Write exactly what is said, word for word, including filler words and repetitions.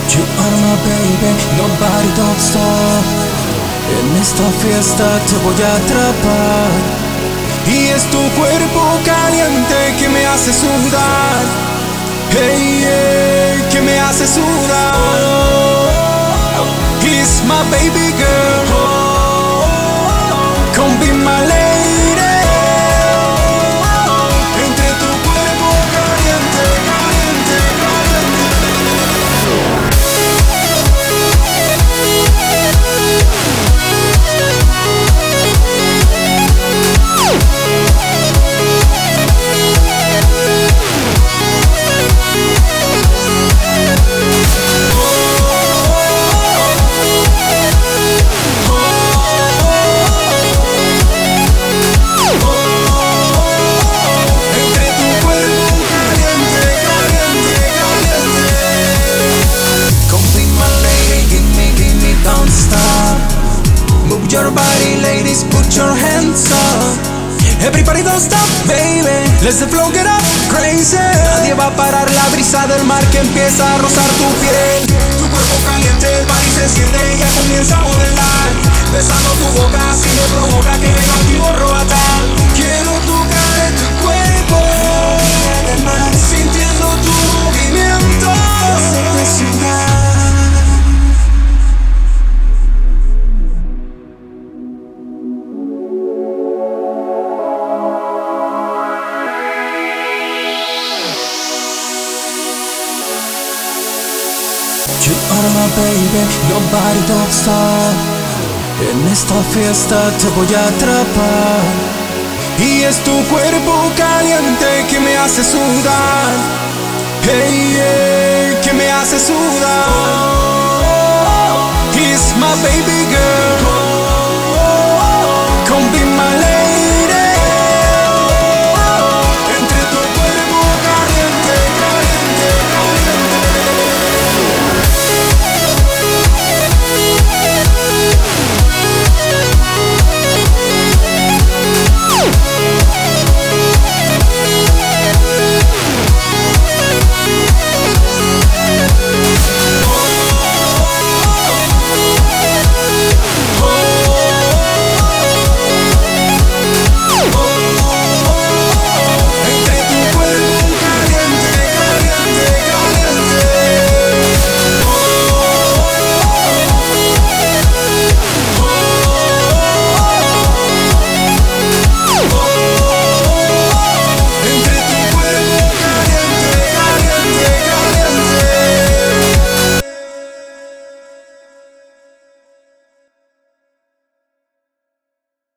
You are my baby, nobody don't stop. En esta fiesta te voy a atrapar. Y es tu cuerpo caliente que me hace sudar. Hey, hey, que me hace sudar. He's my baby girl. Come be my lady. Entre tu cuerpo caliente, caliente, your body, ladies, put your hands up. Everybody don't stop, baby. Let's the flow get up, crazy. Nadie va a parar la brisa del mar que empieza a rozar tu piel. Tu cuerpo caliente, el body se enciende y ya comienza a modelar. Besando tu boca, si me provoca que me cautivo robatar. Quiero tocar tu cuerpo, además, sintiendo tu movimiento. Hacerte sudar. You are my baby, nobody don't stop. En esta fiesta te voy a atrapar. Y es tu cuerpo caliente que me hace sudar. Hey, hey, que me hace sudar. He's my baby.